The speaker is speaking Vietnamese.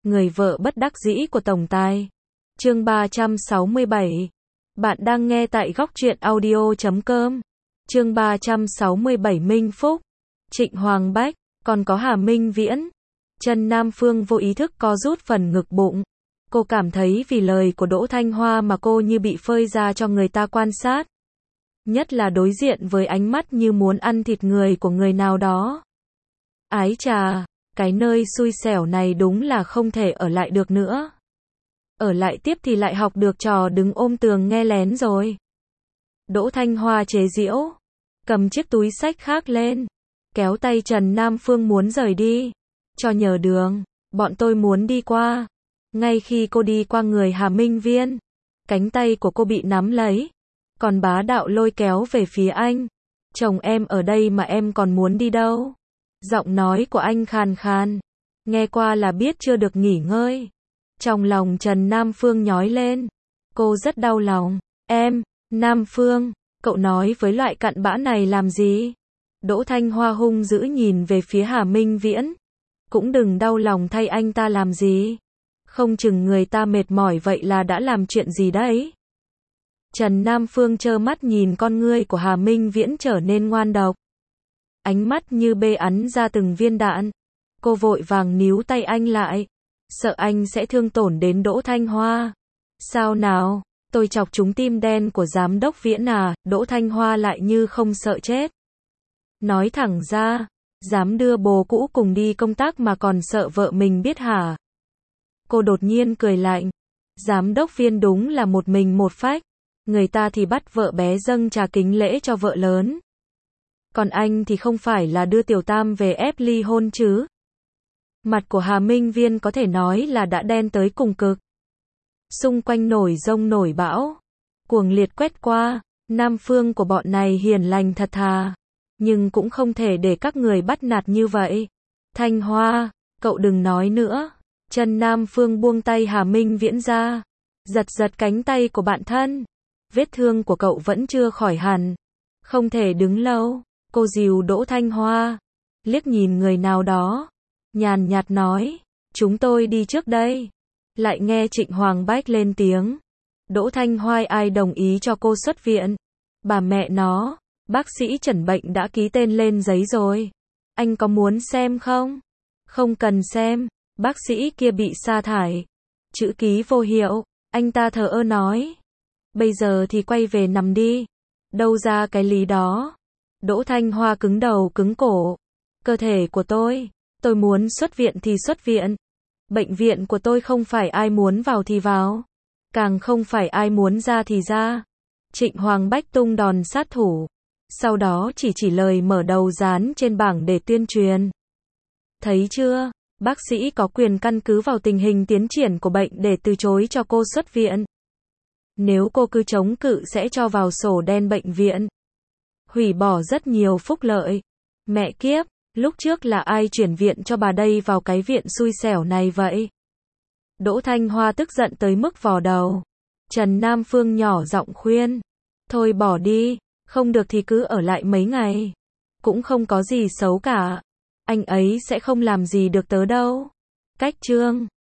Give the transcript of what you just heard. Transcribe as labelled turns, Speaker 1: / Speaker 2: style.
Speaker 1: người vợ bất đắc dĩ của tổng tài. Chương 367. Bạn đang nghe tại góc truyện audio.com. Chương 367 Minh Phúc, Trịnh Hoàng Bách, còn có Hà Minh Viễn. Trần Nam Phương vô ý thức co rút phần ngực bụng. Cô cảm thấy vì lời của Đỗ Thanh Hoa mà cô như bị phơi ra cho người ta quan sát. Nhất là đối diện với ánh mắt như muốn ăn thịt người của người nào đó. Ái chà, cái nơi xui xẻo này đúng là không thể ở lại được nữa. Ở lại tiếp thì lại học được trò đứng ôm tường nghe lén rồi. Đỗ Thanh Hoa chế giễu, cầm chiếc túi xách khác lên, kéo tay Trần Nam Phương muốn rời đi. Cho nhờ đường, bọn tôi muốn đi qua. Ngay khi cô đi qua người Hà Minh Viên, cánh tay của cô bị nắm lấy, còn bá đạo lôi kéo về phía anh. Chồng em ở đây mà em còn muốn đi đâu? Giọng nói của anh khàn khàn, nghe qua là biết chưa được nghỉ ngơi. Trong lòng Trần Nam Phương nhói lên, cô rất đau lòng. Em, Nam Phương, cậu nói với loại cặn bã này làm gì? Đỗ Thanh Hoa hung dữ nhìn về phía Hà Minh Viễn. Cũng đừng đau lòng thay anh ta làm gì. Không chừng người ta mệt mỏi vậy là đã làm chuyện gì đấy. Trần Nam Phương trơ mắt nhìn con ngươi của Hà Minh Viễn trở nên ngoan độc. Ánh mắt như bê ắn ra từng viên đạn. Cô vội vàng níu tay anh lại, sợ anh sẽ thương tổn đến Đỗ Thanh Hoa. Sao nào, tôi chọc trúng tim đen của giám đốc Viễn à? Đỗ Thanh Hoa lại như không sợ chết. Nói thẳng ra, dám đưa bồ cũ cùng đi công tác mà còn sợ vợ mình biết hả? Cô đột nhiên cười lạnh. Giám đốc Viên đúng là một mình một phách. Người ta thì bắt vợ bé dâng trà kính lễ cho vợ lớn. Còn anh thì không phải là đưa tiểu tam về ép ly hôn chứ? Mặt của Hà Minh Viên có thể nói là đã đen tới cùng cực. Xung quanh nổi giông nổi bão, cuồng liệt quét qua. Nam Phương của bọn này hiền lành thật thà, nhưng cũng không thể để các người bắt nạt như vậy. Thanh Hoa, cậu đừng nói nữa. Trần Nam Phương buông tay Hà Minh Viễn ra, giật giật cánh tay của bạn thân. Vết thương của cậu vẫn chưa khỏi hẳn, không thể đứng lâu. Cô dìu Đỗ Thanh Hoa, liếc nhìn người nào đó, nhàn nhạt nói, chúng tôi đi trước đây. Lại nghe Trịnh Hoàng Bách lên tiếng. Đỗ Thanh Hoa ai đồng ý cho cô xuất viện? Bà mẹ nó, bác sĩ chẩn bệnh đã ký tên lên giấy rồi. Anh có muốn xem không? Không cần xem, bác sĩ kia bị sa thải. Chữ ký vô hiệu, anh ta thờ ơ nói. Bây giờ thì quay về nằm đi. Đâu ra cái lý đó? Đỗ Thanh Hoa cứng đầu cứng cổ. Cơ thể của tôi muốn xuất viện thì xuất viện. Bệnh viện của tôi không phải ai muốn vào thì vào, càng không phải ai muốn ra thì ra. Trịnh Hoàng Bách tung đòn sát thủ, sau đó chỉ lời mở đầu dán trên bảng để tuyên truyền. Thấy chưa, bác sĩ có quyền căn cứ vào tình hình tiến triển của bệnh để từ chối cho cô xuất viện. Nếu cô cứ chống cự sẽ cho vào sổ đen bệnh viện, hủy bỏ rất nhiều phúc lợi. Mẹ kiếp, lúc trước là ai chuyển viện cho bà đây vào cái viện xui xẻo này vậy? Đỗ Thanh Hoa tức giận tới mức vò đầu. Trần Nam Phương nhỏ giọng khuyên, thôi bỏ đi, không được thì cứ ở lại mấy ngày. Cũng không có gì xấu cả. Anh ấy sẽ không làm gì được tớ đâu. Cách chương